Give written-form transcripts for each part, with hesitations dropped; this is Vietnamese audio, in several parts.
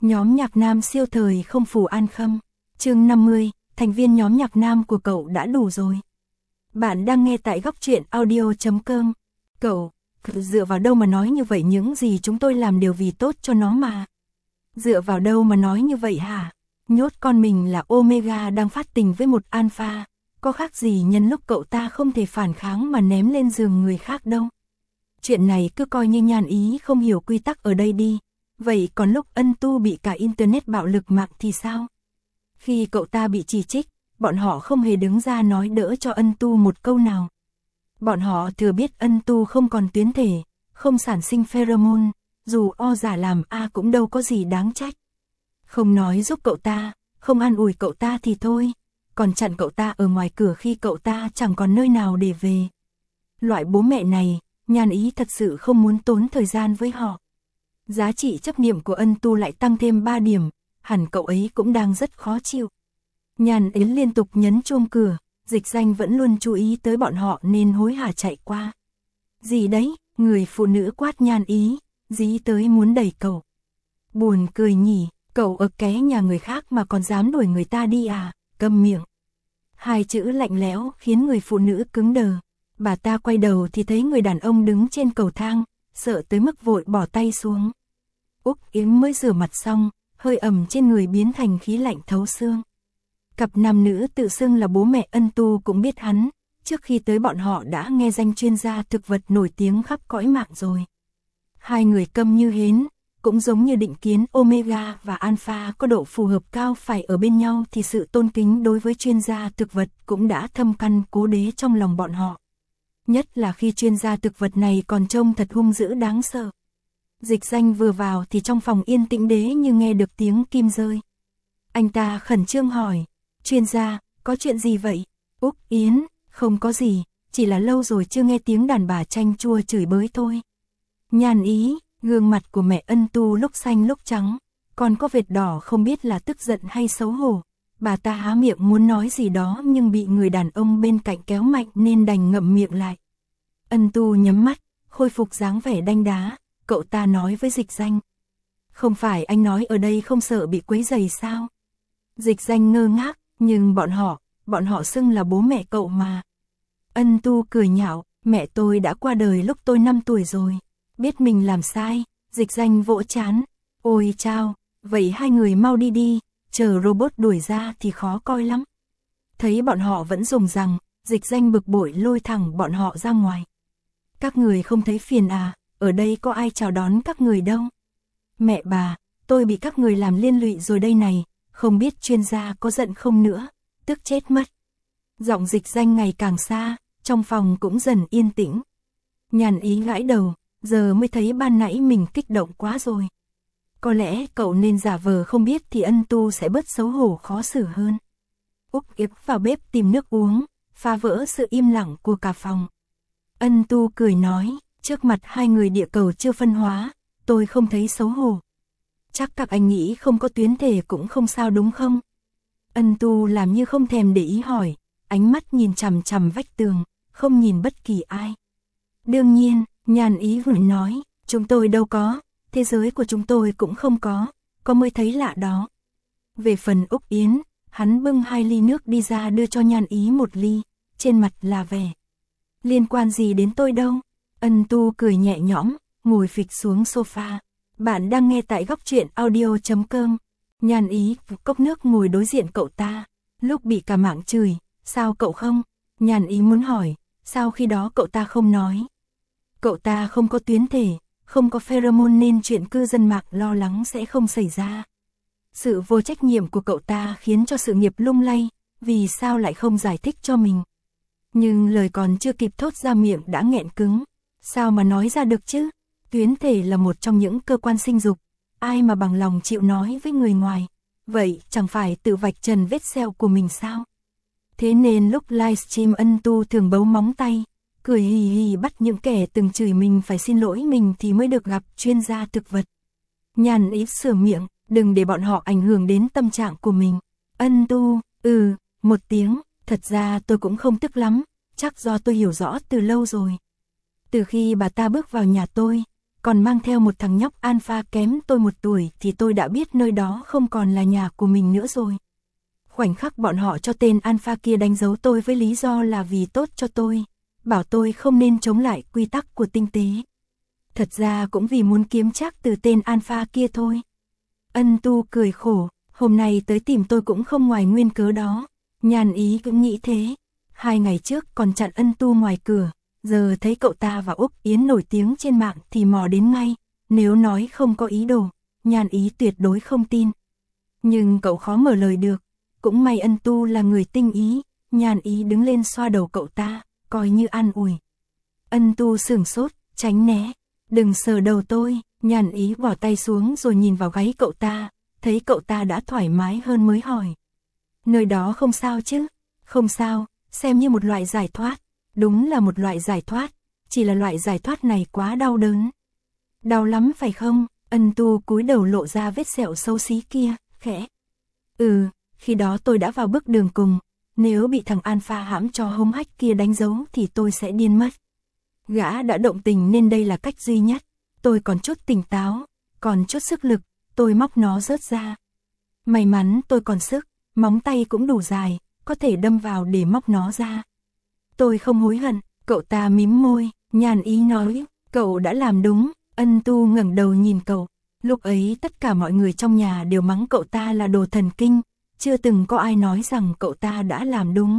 Nhóm nhạc nam siêu thời không phủ An Khâm. Chương 50, thành viên nhóm nhạc nam của cậu đã đủ rồi. Bạn đang nghe tại góc truyện audio.com. Cậu, dựa vào đâu mà nói như vậy, những gì chúng tôi làm đều vì tốt cho nó mà. Dựa vào đâu mà nói như vậy hả? Nhốt con mình là Omega đang phát tình với một Alpha, có khác gì nhân lúc cậu ta không thể phản kháng mà ném lên giường người khác đâu. Chuyện này cứ coi như Nhan Ý không hiểu quy tắc ở đây đi. Vậy còn lúc Ân Tu bị cả Internet bạo lực mạng thì sao? Khi cậu ta bị chỉ trích, bọn họ không hề đứng ra nói đỡ cho Ân Tu một câu nào. Bọn họ thừa biết Ân Tu không còn tuyến thể, không sản sinh pheromone, dù O giả làm A cũng đâu có gì đáng trách. Không nói giúp cậu ta, không an ủi cậu ta thì thôi, còn chặn cậu ta ở ngoài cửa khi cậu ta chẳng còn nơi nào để về. Loại bố mẹ này, Nhan Ý thật sự không muốn tốn thời gian với họ. Giá trị chấp niệm của Ân Tu lại tăng thêm 3 điểm, hẳn cậu ấy cũng đang rất khó chịu. Nhan Ý liên tục nhấn chuông cửa, Dịch Danh vẫn luôn chú ý tới bọn họ nên hối hả chạy qua. Gì đấy, người phụ nữ quát Nhan Ý, dí tới muốn đẩy cậu. Buồn cười nhỉ, cậu ở ké nhà người khác mà còn dám đuổi người ta đi à, câm miệng. Hai chữ lạnh lẽo khiến người phụ nữ cứng đờ. Bà ta quay đầu thì thấy người đàn ông đứng trên cầu thang, sợ tới mức vội bỏ tay xuống. Úc Yếm mới rửa mặt xong, hơi ẩm trên người biến thành khí lạnh thấu xương. Cặp nam nữ tự xưng là bố mẹ Ân Tu cũng biết hắn, trước khi tới bọn họ đã nghe danh chuyên gia thực vật nổi tiếng khắp cõi mạng rồi. Hai người câm như hến, cũng giống như định kiến Omega và Alpha có độ phù hợp cao phải ở bên nhau thì sự tôn kính đối với chuyên gia thực vật cũng đã thâm căn cố đế trong lòng bọn họ. Nhất là khi chuyên gia thực vật này còn trông thật hung dữ đáng sợ. Dịch Danh vừa vào thì trong phòng yên tĩnh đế như nghe được tiếng kim rơi. Anh ta khẩn trương hỏi, chuyên gia, có chuyện gì vậy? Úc Yến, không có gì, chỉ là lâu rồi chưa nghe tiếng đàn bà chanh chua chửi bới thôi. Nhan Ý, gương mặt của mẹ Ân Tu lúc xanh lúc trắng, còn có vệt đỏ không biết là tức giận hay xấu hổ. Bà ta há miệng muốn nói gì đó nhưng bị người đàn ông bên cạnh kéo mạnh nên đành ngậm miệng lại. Ân Tu nhắm mắt, khôi phục dáng vẻ đanh đá, cậu ta nói với Dịch Danh. Không phải anh nói ở đây không sợ bị quấy rầy sao? Dịch Danh ngơ ngác, nhưng bọn họ xưng là bố mẹ cậu mà. Ân Tu cười nhạo, mẹ tôi đã qua đời lúc tôi 5 tuổi rồi. Biết mình làm sai, Dịch Danh vỗ trán. Ôi chao, vậy hai người mau đi đi, chờ robot đuổi ra thì khó coi lắm. Thấy bọn họ vẫn dùng rằng, Dịch Danh bực bội lôi thẳng bọn họ ra ngoài. Các người không thấy phiền à, ở đây có ai chào đón các người đâu. Mẹ bà, tôi bị các người làm liên lụy rồi đây này, không biết chuyên gia có giận không nữa, tức chết mất. Giọng Dịch Danh ngày càng xa, trong phòng cũng dần yên tĩnh. Nhan Ý gãi đầu, giờ mới thấy ban nãy mình kích động quá rồi. Có lẽ cậu nên giả vờ không biết thì Ân Tu sẽ bớt xấu hổ khó xử hơn. Úc Yếp vào bếp tìm nước uống, phá vỡ sự im lặng của cả phòng. Ân Tu cười nói, trước mặt hai người địa cầu chưa phân hóa, tôi không thấy xấu hổ. Chắc các anh nghĩ không có tuyến thể cũng không sao đúng không? Ân Tu làm như không thèm để ý hỏi, ánh mắt nhìn chằm chằm vách tường, không nhìn bất kỳ ai. Đương nhiên, Nhan Ý vừa nói, chúng tôi đâu có, thế giới của chúng tôi cũng không có mới thấy lạ đó. Về phần Úc Yến, hắn bưng 2 ly nước đi ra đưa cho Nhan Ý 1 ly, trên mặt là vẻ. Liên quan gì đến tôi đâu? Ân Tu cười nhẹ nhõm, ngồi phịch xuống sofa. Bạn đang nghe tại góc truyện audio.com. Nhan Ý cốc nước ngồi đối diện cậu ta, lúc bị cả mạng chửi, sao cậu không? Nhan Ý muốn hỏi, sao khi đó cậu ta không nói? Cậu ta không có tuyến thể, không có pheromone nên chuyện cư dân mạng lo lắng sẽ không xảy ra. Sự vô trách nhiệm của cậu ta khiến cho sự nghiệp lung lay, vì sao lại không giải thích cho mình? Nhưng lời còn chưa kịp thốt ra miệng đã nghẹn cứng, sao mà nói ra được chứ? Tuyến thể là một trong những cơ quan sinh dục, ai mà bằng lòng chịu nói với người ngoài, vậy chẳng phải tự vạch trần vết sẹo của mình sao? Thế nên lúc livestream Ân Tu thường bấu móng tay, cười hì hì bắt những kẻ từng chửi mình phải xin lỗi mình thì mới được gặp chuyên gia thực vật. Nhan Ý sửa miệng, đừng để bọn họ ảnh hưởng đến tâm trạng của mình. Ân Tu, một tiếng, thật ra tôi cũng không tức lắm, chắc do tôi hiểu rõ từ lâu rồi. Từ khi bà ta bước vào nhà tôi còn mang theo một thằng nhóc alpha kém tôi 1 tuổi thì tôi đã biết nơi đó không còn là nhà của mình nữa rồi. Khoảnh khắc bọn họ cho tên alpha kia đánh dấu tôi với lý do là vì tốt cho tôi, bảo tôi không nên chống lại quy tắc của tinh tế. Thật ra cũng vì muốn kiếm trác từ tên alpha kia thôi. Ân Tu cười khổ, hôm nay tới tìm tôi cũng không ngoài nguyên cớ đó. Nhàn Ý cũng nghĩ thế. 2 ngày trước còn chặn Ân Tu ngoài cửa, giờ thấy cậu ta và Úc Yến nổi tiếng trên mạng thì mò đến ngay. Nếu nói không có ý đồ, Nhàn Ý tuyệt đối không tin. Nhưng cậu khó mở lời được. Cũng may Ân Tu là người tinh ý, Nhàn Ý đứng lên xoa đầu cậu ta, coi như an ủi. Ân Tu sửng sốt, tránh né. Đừng sờ đầu tôi. Nhàn Ý bỏ tay xuống rồi nhìn vào gáy cậu ta, thấy cậu ta đã thoải mái hơn mới hỏi. Nơi đó không sao chứ? Không sao, xem như một loại giải thoát. Đúng là một loại giải thoát, chỉ là loại giải thoát này quá đau đớn. Đau lắm phải không? Ân Tu cúi đầu lộ ra vết sẹo xấu xí kia, khẽ. Khi đó tôi đã vào bước đường cùng, nếu bị thằng alpha hãm cho hống hách kia đánh dấu thì tôi sẽ điên mất. Gã đã động tình nên đây là cách duy nhất. Tôi còn chút tỉnh táo, còn chút sức lực, tôi móc nó rớt ra. May mắn tôi còn sức, móng tay cũng đủ dài, có thể đâm vào để móc nó ra. Tôi không hối hận, cậu ta mím môi, Nhàn Ý nói, cậu đã làm đúng. Ân Tu ngẩng đầu nhìn cậu, lúc ấy tất cả mọi người trong nhà đều mắng cậu ta là đồ thần kinh, chưa từng có ai nói rằng cậu ta đã làm đúng.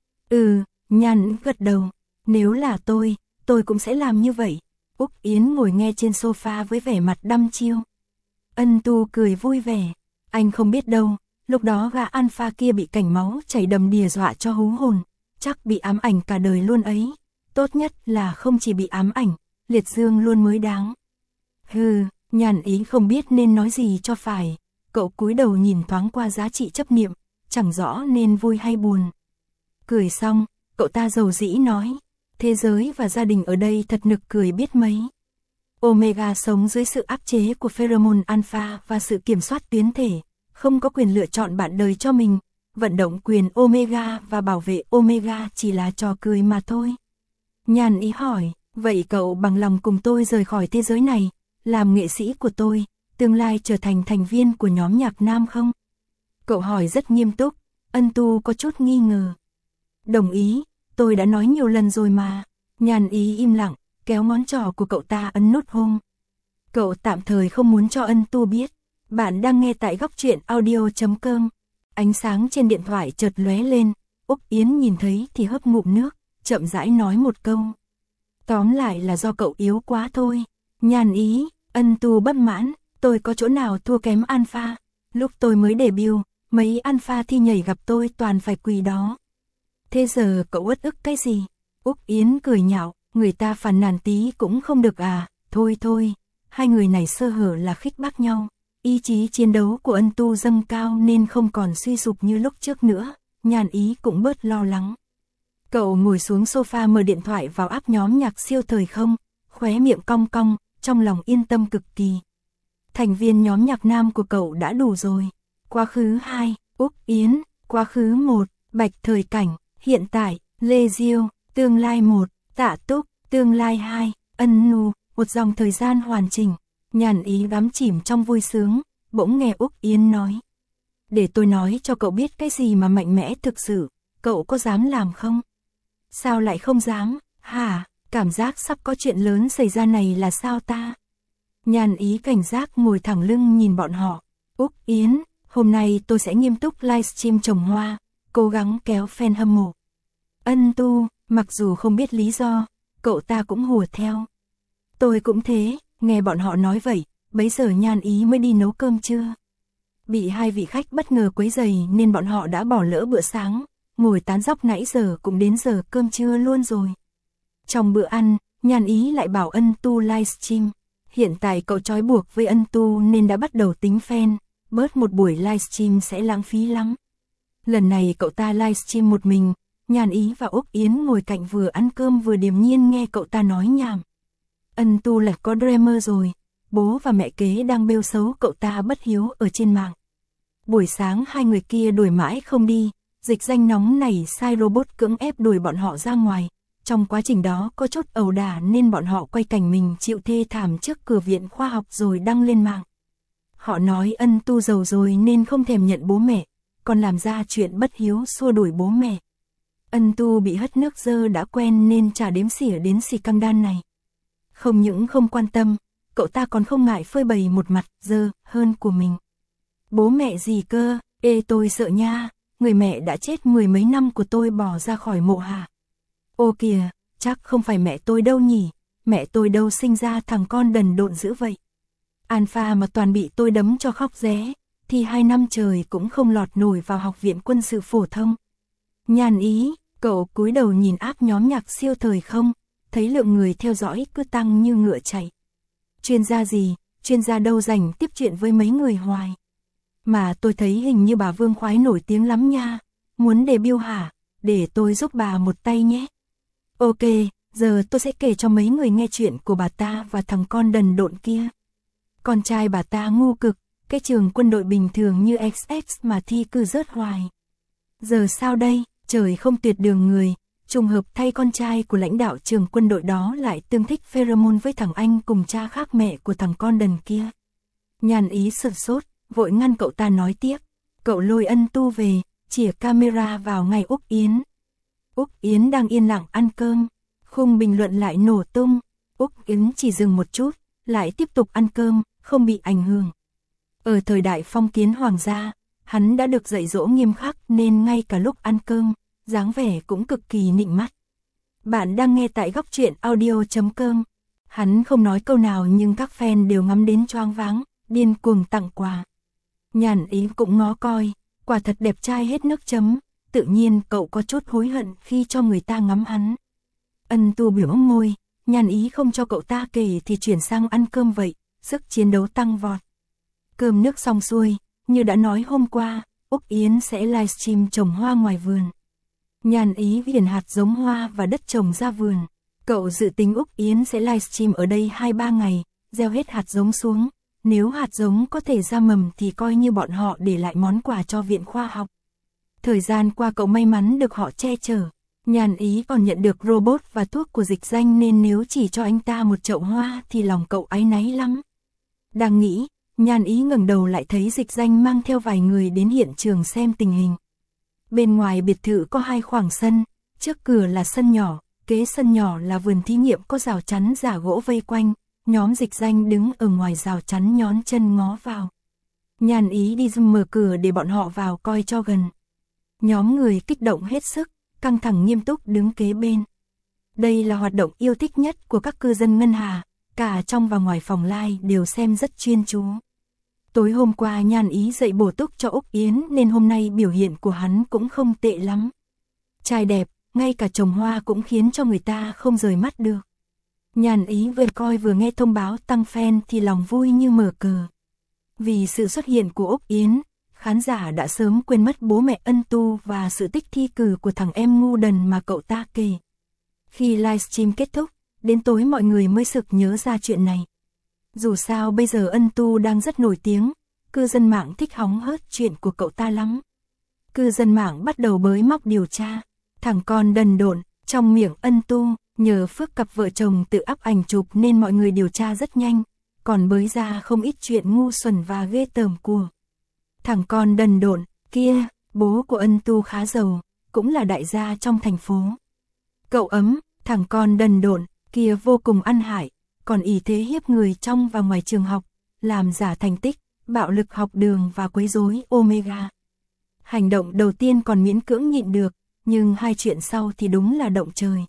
Nhàn gật đầu, nếu là tôi cũng sẽ làm như vậy. Úc Yến ngồi nghe trên sofa với vẻ mặt đăm chiêu. Ân Tu cười vui vẻ, anh không biết đâu, lúc đó gã alpha kia bị cảnh máu chảy đầm đìa dọa cho hú hồn, chắc bị ám ảnh cả đời luôn ấy. Tốt nhất là không chỉ bị ám ảnh, liệt dương luôn mới đáng. Nhàn Ý không biết nên nói gì cho phải, cậu cúi đầu nhìn thoáng qua giá trị chấp niệm, chẳng rõ nên vui hay buồn. Cười xong, cậu ta dầu dĩ nói, thế giới và gia đình ở đây thật nực cười biết mấy. Omega sống dưới sự áp chế của pheromone alpha và sự kiểm soát tuyến thể, không có quyền lựa chọn bạn đời cho mình, vận động quyền Omega và bảo vệ Omega chỉ là trò cười mà thôi. Nhàn Ý hỏi, vậy cậu bằng lòng cùng tôi rời khỏi thế giới này, làm nghệ sĩ của tôi, tương lai trở thành thành viên của nhóm nhạc nam không? Cậu hỏi rất nghiêm túc, Ân Tu có chút nghi ngờ. Đồng ý, tôi đã nói nhiều lần rồi mà. Nhàn Ý im lặng, kéo ngón trỏ của cậu ta ấn nút hôn. Cậu tạm thời không muốn cho Ân Tu biết. Bạn đang nghe tại góc truyện audio.com. Ánh sáng trên điện thoại chợt lóe lên, Úc Yến nhìn thấy thì hớp ngụm nước, chậm rãi nói một câu. Tóm lại là do cậu yếu quá thôi. Nhàn Ý, Ân Tu bất mãn, tôi có chỗ nào thua kém alpha. Lúc tôi mới debut, mấy alpha thi nhảy gặp tôi toàn phải quỳ đó. Thế giờ cậu uất ức cái gì? Úc Yến cười nhạo, người ta phàn nàn tí cũng không được à, thôi, hai người này sơ hở là khích bác nhau. Ý chí chiến đấu của Ân Tu dâng cao nên không còn suy sụp như lúc trước nữa, Nhàn Ý cũng bớt lo lắng. Cậu ngồi xuống sofa mở điện thoại vào app nhóm nhạc siêu thời không, khóe miệng cong cong, trong lòng yên tâm cực kỳ. Thành viên nhóm nhạc nam của cậu đã đủ rồi. Quá khứ 2, Úc Yến, quá khứ 1, Bạch Thời Cảnh, hiện tại, Lê Diêu, tương lai 1, Tạ Túc, tương lai 2, Ân Nu, một dòng thời gian hoàn chỉnh. Nhàn Ý đắm chìm trong vui sướng, bỗng nghe Úc Yến nói. Để tôi nói cho cậu biết cái gì mà mạnh mẽ thực sự, cậu có dám làm không? Sao lại không dám, hả? Cảm giác sắp có chuyện lớn xảy ra này là sao ta? Nhàn Ý cảnh giác ngồi thẳng lưng nhìn bọn họ. Úc Yến, hôm nay tôi sẽ nghiêm túc livestream trồng hoa, cố gắng kéo fan hâm mộ. Ân Tu, mặc dù không biết lý do, cậu ta cũng hùa theo. Tôi cũng thế, nghe bọn họ nói vậy, bấy giờ Nhàn Ý mới đi nấu cơm trưa. Bị hai vị khách bất ngờ quấy rầy nên bọn họ đã bỏ lỡ bữa sáng, ngồi tán dóc nãy giờ cũng đến giờ cơm trưa luôn rồi. Trong bữa ăn, Nhàn Ý lại bảo Ân Tu livestream. Hiện tại cậu trói buộc với Ân Tu nên đã bắt đầu tính fan, bớt một buổi livestream sẽ lãng phí lắm. Lần này cậu ta livestream một mình, Nhàn Ý và Úc Yến ngồi cạnh vừa ăn cơm vừa điềm nhiên nghe cậu ta nói nhảm. Ân Tu là có dreamer rồi, bố và mẹ kế đang bêu xấu cậu ta bất hiếu ở trên mạng. Buổi sáng hai người kia đuổi mãi không đi, dịch danh nóng này sai robot cưỡng ép đuổi bọn họ ra ngoài, Trong quá trình đó có chút ẩu đả nên bọn họ quay cảnh mình chịu thê thảm trước cửa viện khoa học rồi đăng lên mạng. Họ nói Ân Tu giàu rồi nên không thèm nhận bố mẹ, còn làm ra chuyện bất hiếu xua đuổi bố mẹ. Ân Tu bị hất nước dơ đã quen nên chả đếm xỉa đến xì căng đan này. Không những không quan tâm, cậu ta còn không ngại phơi bày một mặt dơ hơn của mình. Bố mẹ gì cơ, tôi sợ nha, người mẹ đã chết mười mấy năm của tôi bỏ ra khỏi mộ hả? Ô kìa, chắc không phải mẹ tôi đâu nhỉ, mẹ tôi đâu sinh ra thằng con đần độn dữ vậy. Alpha mà toàn bị tôi đấm cho khóc ré, thì 2 năm trời cũng không lọt nổi vào học viện quân sự phổ thông. Nhàn Ý, cậu cúi đầu nhìn app nhóm nhạc siêu thời không, thấy lượng người theo dõi cứ tăng như ngựa chạy. Chuyên gia gì, chuyên gia đâu rảnh tiếp chuyện với mấy người hoài. Mà tôi thấy hình như bà Vương Khoái nổi tiếng lắm nha, muốn debut hả, để tôi giúp bà một tay nhé. Ok, giờ tôi sẽ kể cho mấy người nghe chuyện của bà ta và thằng con đần độn kia. Con trai bà ta ngu cực, cái trường quân đội bình thường như XX mà thi cứ rớt hoài. Giờ sao đây, trời không tuyệt đường người, trùng hợp thay con trai của lãnh đạo trường quân đội đó lại tương thích pheromone với thằng anh cùng cha khác mẹ của thằng con đần kia. Nhàn Ý sửng sốt, vội ngăn cậu ta nói tiếp. Cậu lôi Ân Tu về, chìa camera vào ngay Úc Yến. Úc Yến đang yên lặng ăn cơm, khung bình luận lại nổ tung. Úc Yến chỉ dừng một chút, lại tiếp tục ăn cơm, không bị ảnh hưởng. Ở thời đại phong kiến hoàng gia, hắn đã được dạy dỗ nghiêm khắc nên ngay cả lúc ăn cơm, dáng vẻ cũng cực kỳ nịnh mắt. Bạn đang nghe tại góc truyện audio.com. Hắn không nói câu nào nhưng các fan đều ngắm đến choáng váng, điên cuồng tặng quà. Nhàn Ý cũng ngó coi, quả thật đẹp trai hết nước chấm, tự nhiên cậu có chút hối hận khi cho người ta ngắm hắn. Ân Tu biểu môi, Nhàn Ý không cho cậu ta kể thì chuyển sang ăn cơm vậy, sức chiến đấu tăng vọt. Cơm nước xong xuôi, như đã nói hôm qua, Úc Yến sẽ livestream trồng hoa ngoài vườn. Nhàn Ý viền hạt giống hoa và đất trồng ra vườn. Cậu dự tính Úc Yến sẽ livestream ở đây 2-3 ngày, gieo hết hạt giống xuống. Nếu hạt giống có thể ra mầm thì coi như bọn họ để lại món quà cho viện khoa học. Thời gian qua cậu may mắn được họ che chở. Nhàn Ý còn nhận được robot và thuốc của Dịch Danh nên nếu chỉ cho anh ta một chậu hoa thì lòng cậu áy náy lắm. Đang nghĩ, Nhàn Ý ngẩng đầu lại thấy Dịch Danh mang theo vài người đến hiện trường xem tình hình. Bên ngoài biệt thự có 2 khoảng sân, trước cửa là sân nhỏ, kế sân nhỏ là vườn thí nghiệm có rào chắn giả gỗ vây quanh, nhóm Dịch Danh đứng ở ngoài rào chắn nhón chân ngó vào. Nhàn Ý đi mở cửa để bọn họ vào coi cho gần. Nhóm người kích động hết sức, căng thẳng nghiêm túc đứng kế bên. Đây là hoạt động yêu thích nhất của các cư dân Ngân Hà, cả trong và ngoài phòng live đều xem rất chuyên chú. Tối hôm qua Nhàn Ý dạy bổ túc cho Úc Yến nên hôm nay biểu hiện của hắn cũng không tệ lắm. Trai đẹp, ngay cả trồng hoa cũng khiến cho người ta không rời mắt được. Nhàn Ý vừa coi vừa nghe thông báo tăng fan thì lòng vui như mở cờ. Vì sự xuất hiện của Úc Yến, khán giả đã sớm quên mất bố mẹ Ân Tu và sự tích thi cử của thằng em ngu đần mà cậu ta kể. Khi livestream kết thúc, đến tối mọi người mới sực nhớ ra chuyện này. Dù sao bây giờ Ân Tu đang rất nổi tiếng, cư dân mạng thích hóng hớt chuyện của cậu ta lắm. Cư dân mạng bắt đầu bới móc điều tra, thằng con đần độn, trong miệng Ân Tu, nhờ phước cặp vợ chồng tự up ảnh chụp nên mọi người điều tra rất nhanh, còn bới ra không ít chuyện ngu xuẩn và ghê tởm của thằng con đần độn kia. Bố của Ân Tu khá giàu, cũng là đại gia trong thành phố. Cậu ấm, thằng con đần độn kia vô cùng ăn hại, còn ỷ thế hiếp người trong và ngoài trường học, làm giả thành tích, bạo lực học đường và quấy rối Omega. Hành động đầu tiên còn miễn cưỡng nhịn được, nhưng 2 chuyện sau thì đúng là động trời.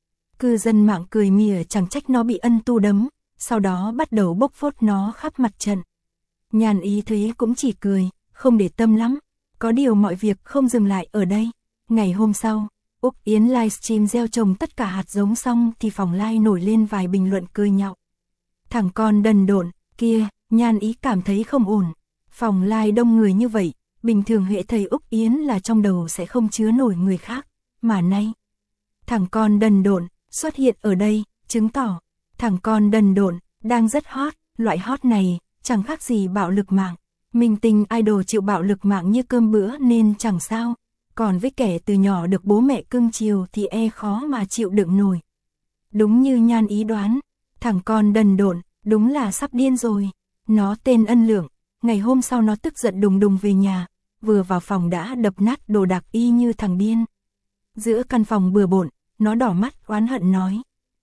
Cư dân mạng cười mỉa chẳng trách nó bị Ân Tu đấm, sau đó bắt đầu bốc phốt nó khắp mặt trận. Nhàn Ý thấy cũng chỉ cười, không để tâm lắm. Có điều mọi việc không dừng lại ở đây. Ngày hôm sau, Úc Yến livestream gieo trồng tất cả hạt giống xong thì phòng live nổi lên vài bình luận cười nhạo. Thằng con đần độn kia, Nhàn Ý cảm thấy không ổn. Phòng live đông người như vậy, bình thường hệ thầy Úc Yến là trong đầu sẽ không chứa nổi người khác, mà nay thằng con đần độn xuất hiện ở đây, chứng tỏ thằng con đần độn đang rất hot. Loại hot này chẳng khác gì bạo lực mạng. Minh tinh idol chịu bạo lực mạng như cơm bữa nên chẳng sao. Còn với kẻ từ nhỏ được bố mẹ cưng chiều thì khó mà chịu đựng nổi. Đúng như Nhan Ý đoán, thằng con đần độn, đúng là sắp điên rồi. Nó tên Ân Lượng, ngày hôm sau nó tức giận đùng đùng về nhà, vừa vào phòng đã đập nát đồ đạc y như thằng điên. Giữa căn phòng bừa bộn, nó đỏ mắt oán hận nói.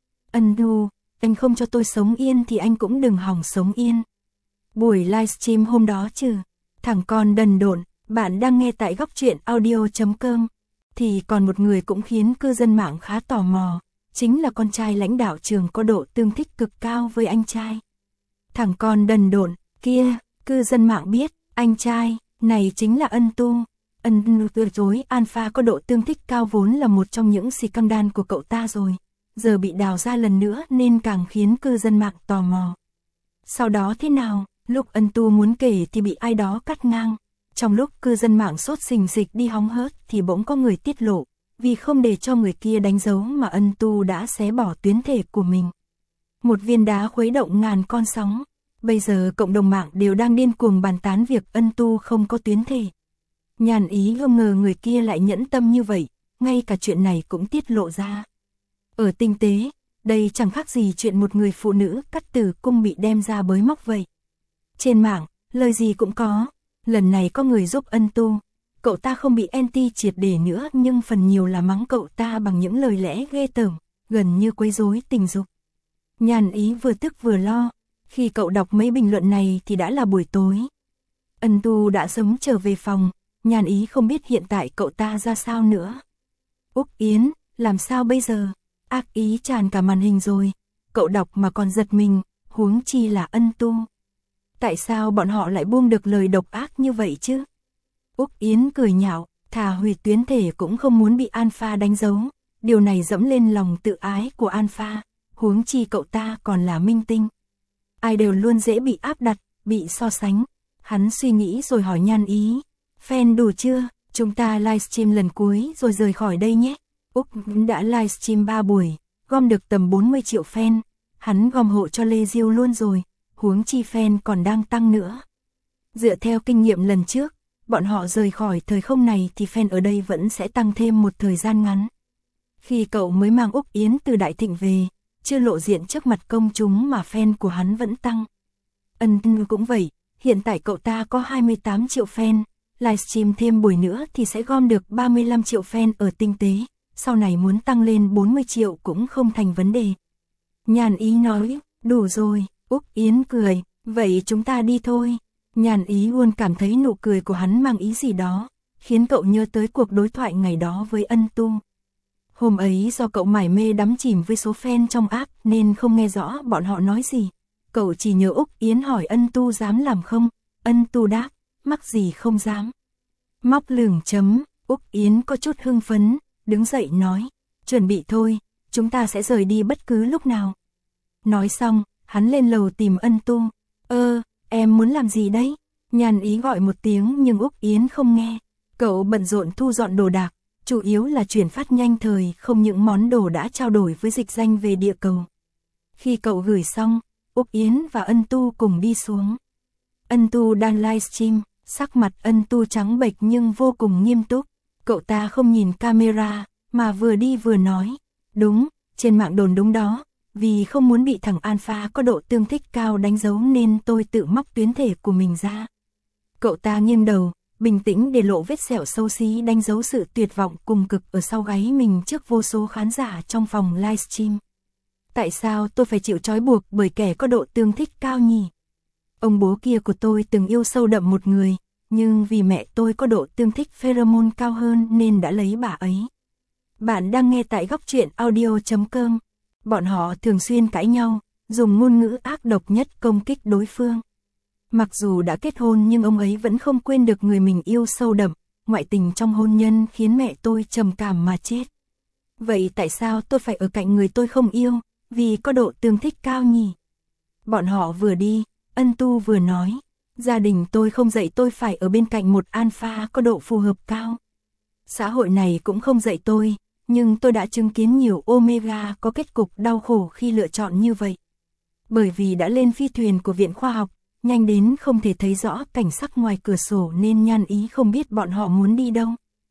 Ân Du, anh không cho tôi sống yên thì anh cũng đừng hòng sống yên. Buổi livestream hôm đó chứ, thằng con đần độn, bạn đang nghe tại góc truyện audio.com. Thì còn một người cũng khiến cư dân mạng khá tò mò, chính là con trai lãnh đạo trường có độ tương thích cực cao với anh trai. Thằng con đần độn kia, cư dân mạng biết, anh trai này chính là Ân Tu. Ân Tu dối alpha có độ tương thích cao vốn là một trong những scandal của cậu ta rồi. Giờ bị đào ra lần nữa nên càng khiến cư dân mạng tò mò. Sau đó thế nào, lúc Ân Tu muốn kể thì bị ai đó cắt ngang. Trong lúc cư dân mạng sốt sình sịch đi hóng hớt thì bỗng có người tiết lộ, vì không để cho người kia đánh dấu mà Ân Tu đã xé bỏ tuyến thể của mình. Một viên đá khuấy động ngàn con sóng. Bây giờ cộng đồng mạng đều đang điên cuồng bàn tán việc Ân Tu không có tuyến thể. Nhan Ý không ngờ người kia lại nhẫn tâm như vậy, ngay cả chuyện này cũng tiết lộ ra. Ở tinh tế, đây chẳng khác gì chuyện một người phụ nữ cắt tử cung bị đem ra bới móc vậy. Trên mạng, lời gì cũng có. Lần này có người giúp Ân Tu, cậu ta không bị anti triệt để nữa nhưng phần nhiều là mắng cậu ta bằng những lời lẽ ghê tởm, gần như quấy rối tình dục. Nhan Ý vừa tức vừa lo, khi cậu đọc mấy bình luận này thì đã là buổi tối. Ân Tu đã sớm trở về phòng, Nhan Ý không biết hiện tại cậu ta ra sao nữa. Úc Yến, làm sao bây giờ? Ác ý tràn cả màn hình rồi, cậu đọc mà còn giật mình, huống chi là Ân Tu. Tại sao bọn họ lại buông được lời độc ác như vậy chứ? Úc Yến cười nhạo, thà hủy tuyến thể cũng không muốn bị Alpha đánh dấu. Điều này dẫm lên lòng tự ái của Alpha, huống chi cậu ta còn là minh tinh. Ai đều luôn dễ bị áp đặt, bị so sánh. Hắn suy nghĩ rồi hỏi Nhan Ý. Fan đủ chưa? Chúng ta livestream lần cuối rồi rời khỏi đây nhé. Úc đã livestream 3 buổi, gom được tầm 40 triệu fan. Hắn gom hộ cho Lê Diêu luôn rồi. Huống chi fan còn đang tăng nữa. Dựa theo kinh nghiệm lần trước, bọn họ rời khỏi thời không này thì fan ở đây vẫn sẽ tăng thêm một thời gian ngắn. Khi cậu mới mang Úc Yến từ Đại Thịnh về, chưa lộ diện trước mặt công chúng mà fan của hắn vẫn tăng. Ân Tu cũng vậy, hiện tại cậu ta có 28 triệu fan, livestream thêm buổi nữa thì sẽ gom được 35 triệu fan ở tinh tế, sau này muốn tăng lên 40 triệu cũng không thành vấn đề. Nhan Ý nói, đủ rồi. Úc Yến cười, vậy chúng ta đi thôi. Nhan Ý luôn cảm thấy nụ cười của hắn mang ý gì đó, khiến cậu nhớ tới cuộc đối thoại ngày đó với Ân Tu. Hôm ấy do cậu mải mê đắm chìm với số fan trong app nên không nghe rõ bọn họ nói gì. Cậu chỉ nhớ Úc Yến hỏi Ân Tu dám làm không, Ân Tu đáp, mắc gì không dám. Móc lửng chấm, Úc Yến có chút hưng phấn, đứng dậy nói, chuẩn bị thôi, chúng ta sẽ rời đi bất cứ lúc nào. Nói xong, hắn lên lầu tìm Ân Tu. Em muốn làm gì đấy? Nhan Ý gọi một tiếng nhưng Úc Yến không nghe. Cậu bận rộn thu dọn đồ đạc, chủ yếu là chuyển phát nhanh thời không những món đồ đã trao đổi với dịch danh về địa cầu. Khi cậu gửi xong, Úc Yến và Ân Tu cùng đi xuống. Ân Tu đang livestream, sắc mặt Ân Tu trắng bệch nhưng vô cùng nghiêm túc. Cậu ta không nhìn camera, mà vừa đi vừa nói. Đúng, trên mạng đồn đúng đó. Vì không muốn bị thằng Alpha có độ tương thích cao đánh dấu nên tôi tự móc tuyến thể của mình ra. Cậu ta nghiêng đầu, bình tĩnh để lộ vết sẹo xấu xí đánh dấu sự tuyệt vọng cùng cực ở sau gáy mình trước vô số khán giả trong phòng livestream. Tại sao tôi phải chịu trói buộc bởi kẻ có độ tương thích cao nhỉ? Ông bố kia của tôi từng yêu sâu đậm một người, nhưng vì mẹ tôi có độ tương thích pheromone cao hơn nên đã lấy bà ấy. Bạn đang nghe tại góc truyện audio.com. Bọn họ thường xuyên cãi nhau, dùng ngôn ngữ ác độc nhất công kích đối phương. Mặc dù đã kết hôn nhưng ông ấy vẫn không quên được người mình yêu sâu đậm, ngoại tình trong hôn nhân khiến mẹ tôi trầm cảm mà chết. Vậy tại sao tôi phải ở cạnh người tôi không yêu, vì có độ tương thích cao nhỉ? Bọn họ vừa đi, Ân Tu vừa nói, gia đình tôi không dạy tôi phải ở bên cạnh một alpha có độ phù hợp cao. Xã hội này cũng không dạy tôi. Nhưng tôi đã chứng kiến nhiều Omega có kết cục đau khổ khi lựa chọn như vậy. Bởi vì đã lên phi thuyền của Viện Khoa học, nhanh đến không thể thấy rõ cảnh sắc ngoài cửa sổ nên Nhan Ý không biết bọn họ muốn đi đâu.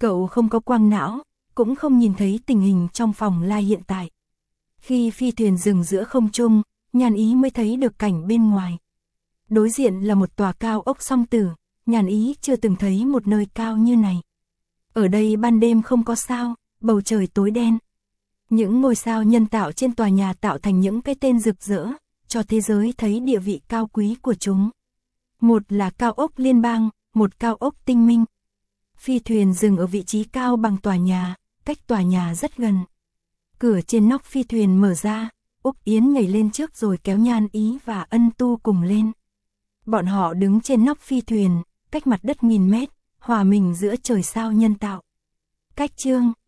Cậu không có quang não, cũng không nhìn thấy tình hình trong phòng lai hiện tại. Khi phi thuyền dừng giữa không trung, Nhàn Ý mới thấy được cảnh bên ngoài. Đối diện là một tòa cao ốc song tử, Nhàn Ý chưa từng thấy một nơi cao như này. Ở đây ban đêm không có sao, bầu trời tối đen. Những ngôi sao nhân tạo trên tòa nhà tạo thành những cái tên rực rỡ, cho thế giới thấy địa vị cao quý của chúng. Một là cao ốc liên bang, một cao ốc tinh minh. Phi thuyền dừng ở vị trí cao bằng tòa nhà, cách tòa nhà rất gần. Cửa trên nóc phi thuyền mở ra, Úc Yến nhảy lên trước rồi kéo Nhan Ý và Ân Tu cùng lên. Bọn họ đứng trên nóc phi thuyền, cách mặt đất 1000 mét, hòa mình giữa trời sao nhân tạo. Cách chương